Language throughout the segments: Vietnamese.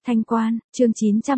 Thanh Quan, chương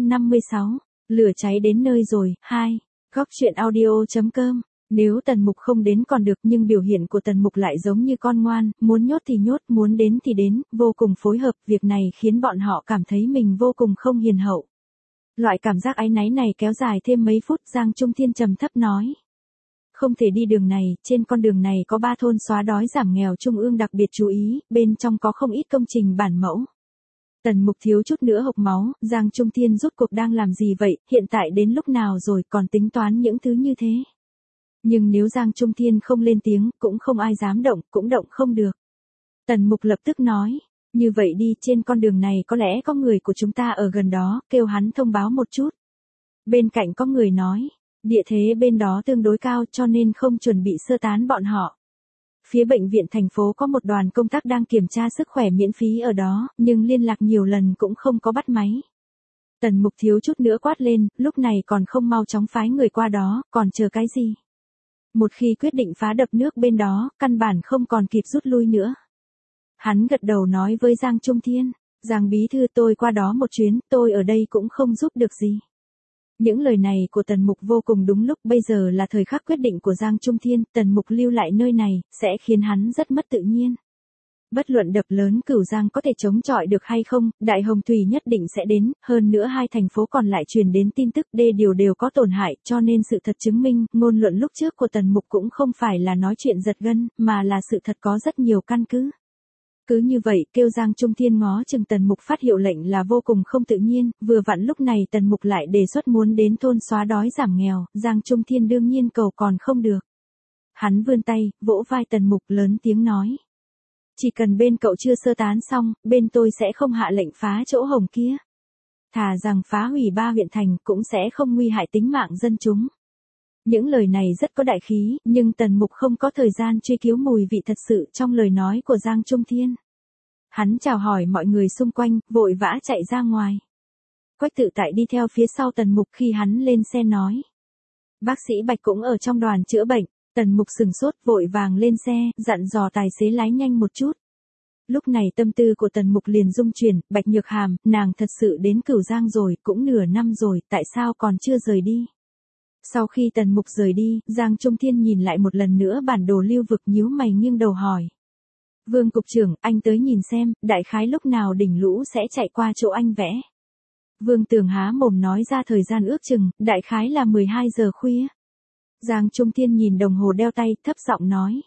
956. Lửa cháy đến nơi rồi, 2. Góc truyện audio.com. Nếu Tần Mục không đến còn được, nhưng biểu hiện của Tần Mục lại giống như con ngoan, muốn nhốt thì nhốt, muốn đến thì đến, vô cùng phối hợp, việc này khiến bọn họ cảm thấy mình vô cùng không hiền hậu. Loại cảm giác áy náy này kéo dài thêm mấy phút, Giang Trung Thiên trầm thấp nói. Không thể đi đường này, trên con đường này có 3 thôn xóa đói giảm nghèo trung ương đặc biệt chú ý, bên trong có không ít công trình bản mẫu. Tần Mục thiếu chút nữa hộc máu, Giang Trung Thiên rốt cuộc đang làm gì vậy, hiện tại đến lúc nào rồi còn tính toán những thứ như thế. Nhưng nếu Giang Trung Thiên không lên tiếng, cũng không ai dám động, cũng động không được. Tần Mục lập tức nói, như vậy đi, trên con đường này có lẽ có người của chúng ta ở gần đó, kêu hắn thông báo một chút. Bên cạnh có người nói, địa thế bên đó tương đối cao cho nên không chuẩn bị sơ tán bọn họ. Phía bệnh viện thành phố có một đoàn công tác đang kiểm tra sức khỏe miễn phí ở đó, nhưng liên lạc nhiều lần cũng không có bắt máy. Tần Mục thiếu chút nữa quát lên, lúc này còn không mau chóng phái người qua đó, còn chờ cái gì? Một khi quyết định phá đập nước bên đó, căn bản không còn kịp rút lui nữa. Hắn gật đầu nói với Giang Trung Thiên, Giang bí thư, tôi qua đó một chuyến, tôi ở đây cũng không giúp được gì. Những lời này của Tần Mục vô cùng đúng lúc, bây giờ là thời khắc quyết định của Giang Trung Thiên, Tần Mục lưu lại nơi này, sẽ khiến hắn rất mất tự nhiên. Bất luận đập lớn Cửu Giang có thể chống chọi được hay không, Đại Hồng Thủy nhất định sẽ đến, hơn nữa hai thành phố còn lại truyền đến tin tức đê điều đều có tổn hại, cho nên sự thật chứng minh, ngôn luận lúc trước của Tần Mục cũng không phải là nói chuyện giật gân, mà là sự thật có rất nhiều căn cứ. Cứ như vậy, kêu Giang Trung Thiên ngó chừng Tần Mục phát hiệu lệnh là vô cùng không tự nhiên, vừa vặn lúc này Tần Mục lại đề xuất muốn đến thôn xóa đói giảm nghèo, Giang Trung Thiên đương nhiên cầu còn không được. Hắn vươn tay, vỗ vai Tần Mục lớn tiếng nói. Chỉ cần bên cậu chưa sơ tán xong, bên tôi sẽ không hạ lệnh phá chỗ hồng kia. Thà rằng phá hủy 3 huyện thành cũng sẽ không nguy hại tính mạng dân chúng. Những lời này rất có đại khí, nhưng Tần Mục không có thời gian truy cứu mùi vị thật sự trong lời nói của Giang Trung Thiên. Hắn chào hỏi mọi người xung quanh, vội vã chạy ra ngoài. Quách Tự Tại đi theo phía sau Tần Mục khi hắn lên xe nói. Bác sĩ Bạch cũng ở trong đoàn chữa bệnh. Tần Mục sừng sốt, vội vàng lên xe, dặn dò tài xế lái nhanh một chút. Lúc này tâm tư của Tần Mục liền rung chuyển, Bạch Nhược Hàm, nàng thật sự đến Cửu Giang rồi, cũng nửa năm rồi, tại sao còn chưa rời đi? Sau khi Tần Mục rời đi, Giang Trung Thiên nhìn lại một lần nữa bản đồ lưu vực, nhíu mày nghiêng đầu hỏi. Vương cục trưởng, anh tới nhìn xem, đại khái lúc nào đỉnh lũ sẽ chạy qua chỗ anh vẽ. Vương Tường há mồm nói ra thời gian ước chừng, đại khái là 12 giờ khuya. Giang Trung Thiên nhìn đồng hồ đeo tay, thấp giọng nói.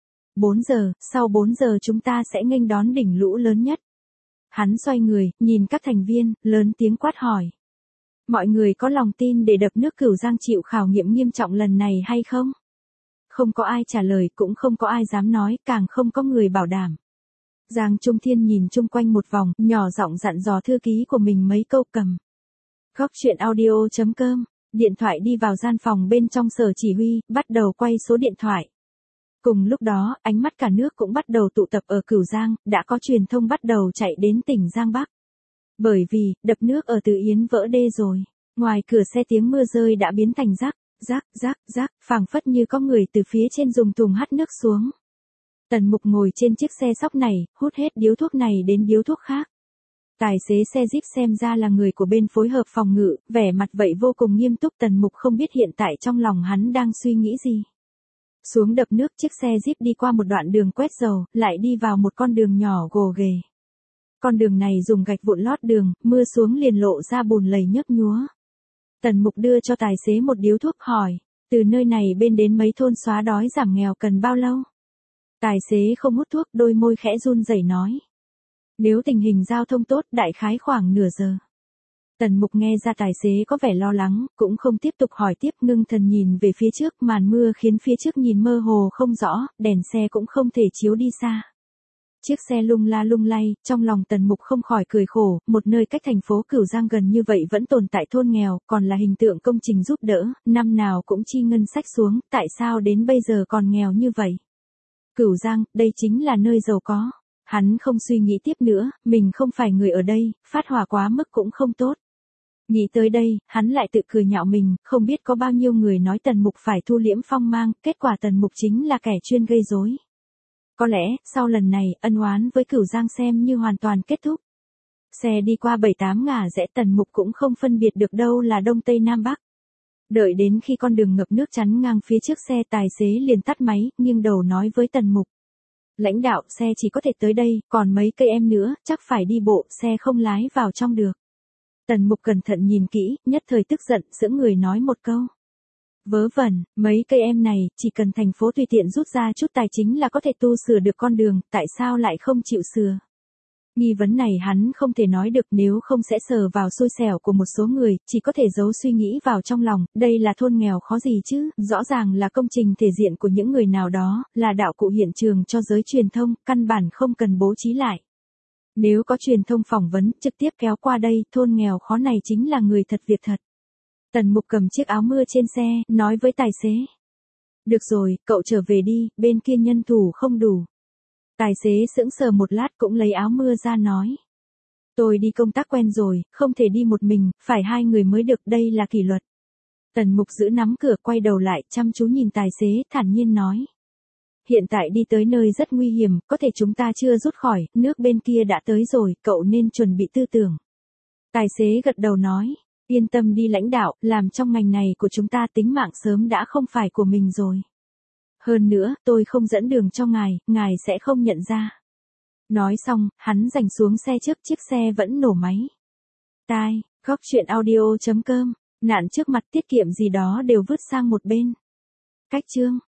4 giờ, sau 4 giờ chúng ta sẽ nghênh đón đỉnh lũ lớn nhất. Hắn xoay người, nhìn các thành viên, lớn tiếng quát hỏi. Mọi người có lòng tin để đập nước Cửu Giang chịu khảo nghiệm nghiêm trọng lần này hay không? Không có ai trả lời, cũng không có ai dám nói, càng không có người bảo đảm. Giang Trung Thiên nhìn chung quanh một vòng, nhỏ giọng dặn dò thư ký của mình mấy câu cầm. Góc truyện audio.com. Điện thoại đi vào gian phòng bên trong sở chỉ huy, bắt đầu quay số điện thoại. Cùng lúc đó, ánh mắt cả nước cũng bắt đầu tụ tập ở Cửu Giang, đã có truyền thông bắt đầu chạy đến tỉnh Giang Bắc. Bởi vì, đập nước ở Từ Yến vỡ đê rồi. Ngoài cửa xe tiếng mưa rơi đã biến thành rác, rác, rác, rác, phảng phất như có người từ phía trên dùng thùng hắt nước xuống. Tần Mục ngồi trên chiếc xe sóc này, hút hết điếu thuốc này đến điếu thuốc khác. Tài xế xe Jeep xem ra là người của bên phối hợp phòng ngự, vẻ mặt vậy vô cùng nghiêm túc. Tần Mục không biết hiện tại trong lòng hắn đang suy nghĩ gì. Xuống đập nước, chiếc xe Jeep đi qua một đoạn đường quét dầu, lại đi vào một con đường nhỏ gồ ghề. Con đường này dùng gạch vụn lót đường, mưa xuống liền lộ ra bùn lầy nhấp nhúa. Tần Mục đưa cho tài xế một điếu thuốc hỏi, từ nơi này bên đến mấy thôn xóa đói giảm nghèo cần bao lâu? Tài xế không hút thuốc, đôi môi khẽ run rẩy nói. Nếu tình hình giao thông tốt, đại khái khoảng nửa giờ. Tần Mục nghe ra tài xế có vẻ lo lắng, cũng không tiếp tục hỏi tiếp, ngưng thần nhìn về phía trước, màn mưa khiến phía trước nhìn mơ hồ không rõ, đèn xe cũng không thể chiếu đi xa. Chiếc xe lung la lung lay, trong lòng Tần Mục không khỏi cười khổ, một nơi cách thành phố Cửu Giang gần như vậy vẫn tồn tại thôn nghèo, còn là hình tượng công trình giúp đỡ, năm nào cũng chi ngân sách xuống, tại sao đến bây giờ còn nghèo như vậy? Cửu Giang, đây chính là nơi giàu có. Hắn không suy nghĩ tiếp nữa, mình không phải người ở đây, phát hỏa quá mức cũng không tốt. Nghĩ tới đây, hắn lại tự cười nhạo mình, không biết có bao nhiêu người nói Tần Mục phải thu liễm phong mang, kết quả Tần Mục chính là kẻ chuyên gây rối. Có lẽ, sau lần này, ân oán với Cửu Giang xem như hoàn toàn kết thúc. Xe đi qua 7-8 ngả rẽ Tần Mục cũng không phân biệt được đâu là đông tây nam bắc. Đợi đến khi con đường ngập nước chắn ngang phía trước xe, tài xế liền tắt máy, nghiêng đầu nói với Tần Mục. Lãnh đạo, xe chỉ có thể tới đây, còn mấy cây em nữa, chắc phải đi bộ, xe không lái vào trong được. Tần Mục cẩn thận nhìn kỹ, nhất thời tức giận, sững người nói một câu. Vớ vẩn, mấy cây em này, chỉ cần thành phố tùy tiện rút ra chút tài chính là có thể tu sửa được con đường, tại sao lại không chịu sửa? Nghi vấn này hắn không thể nói được, nếu không sẽ sờ vào xui xẻo của một số người, chỉ có thể giấu suy nghĩ vào trong lòng, đây là thôn nghèo khó gì chứ, rõ ràng là công trình thể diện của những người nào đó, là đạo cụ hiện trường cho giới truyền thông, căn bản không cần bố trí lại. Nếu có truyền thông phỏng vấn, trực tiếp kéo qua đây, thôn nghèo khó này chính là người thật việc thật. Tần Mục cầm chiếc áo mưa trên xe, nói với tài xế. Được rồi, cậu trở về đi, bên kia nhân thủ không đủ. Tài xế sững sờ một lát cũng lấy áo mưa ra nói. Tôi đi công tác quen rồi, không thể đi một mình, phải 2 người mới được, đây là kỷ luật. Tần Mục giữ nắm cửa, quay đầu lại, chăm chú nhìn tài xế, thản nhiên nói. Hiện tại đi tới nơi rất nguy hiểm, có thể chúng ta chưa rút khỏi, nước bên kia đã tới rồi, cậu nên chuẩn bị tư tưởng. Tài xế gật đầu nói. Yên tâm đi lãnh đạo, làm trong ngành này của chúng ta tính mạng sớm đã không phải của mình rồi. Hơn nữa, tôi không dẫn đường cho ngài sẽ không nhận ra. Nói xong, hắn giành xuống xe trước, chiếc xe vẫn nổ máy. Tai, góc chuyện audio.com, nạn trước mặt tiết kiệm gì đó đều vứt sang một bên. Cách chương.